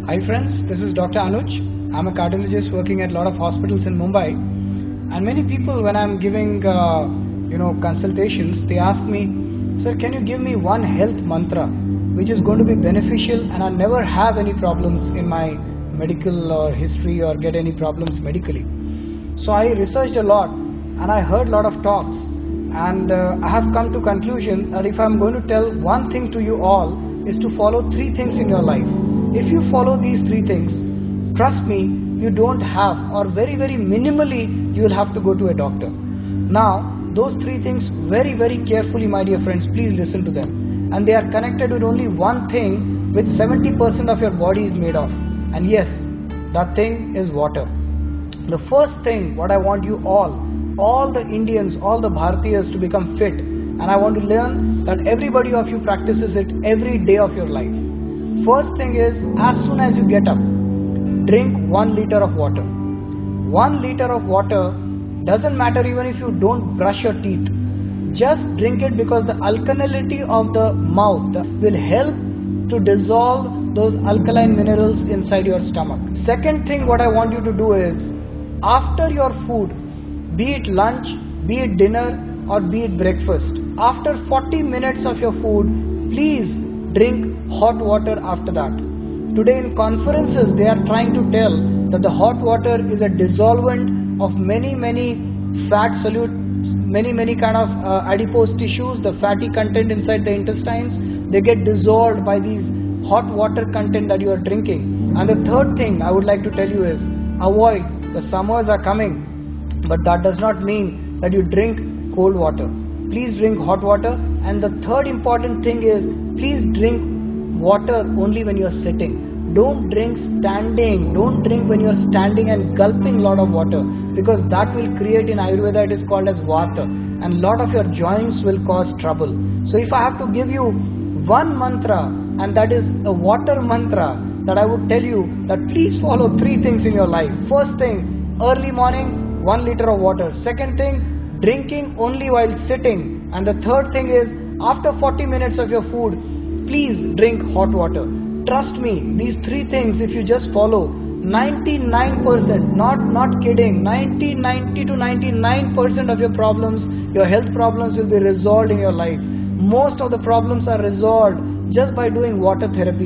Hi friends, this is Dr. Anuj. I'm a cardiologist working at a lot of hospitals in Mumbai. And many people, when I'm giving consultations, they ask me, sir, can you give me one health mantra which is going to be beneficial and I never have any problems in my medical or history or get any problems medically. So I researched a lot and I heard a lot of talks, and I have come to conclusion that if I'm going to tell one thing to you all is to follow three things in your life. If you follow these three things, trust me, you don't have, or very minimally you will have to go to a doctor. Now those three things, very carefully my dear friends, please listen to them, and they are connected with only one thing which 70% of your body is made of, and yes, that thing is water. The first thing what I want you all the Indians, all the Bharatiyas to become fit, and I want to learn that everybody of you practices it every day of your life. First thing is, as soon as you get up, drink 1 liter of water. 1 liter of water, doesn't matter even if you don't brush your teeth. Just drink it because the alkalinity of the mouth will help to dissolve those alkaline minerals inside your stomach. Second thing what I want you to do is, after your food, be it lunch, be it dinner, or be it breakfast, after 40 minutes of your food, please drink hot water after that. Today in conferences they are trying to tell that the hot water is a dissolvent of many fat solute, many kind of adipose tissues, the fatty content inside the intestines, they get dissolved by these hot water content that you are drinking. And the third thing I would like to tell you is, avoid, the summers are coming, but that does not mean that you drink cold water. Please drink hot water. And the third important thing is, please drink water only when you are sitting. Don't drink standing. Don't drink when you are standing and gulping a lot of water, because that will create, in Ayurveda it is called as vata, and a lot of your joints will cause trouble. So if I have to give you one mantra, and that is a water mantra, that I would tell you that please follow three things in your life. First thing, early morning, 1 liter of water. Second thing, drinking only while sitting. And the third thing is, after 40 minutes of your food, please drink hot water. Trust me, these three things, if you just follow, 99%, not kidding, 90 to 99% of your problems, your health problems will be resolved in your life. Most of the problems are resolved just by doing water therapy.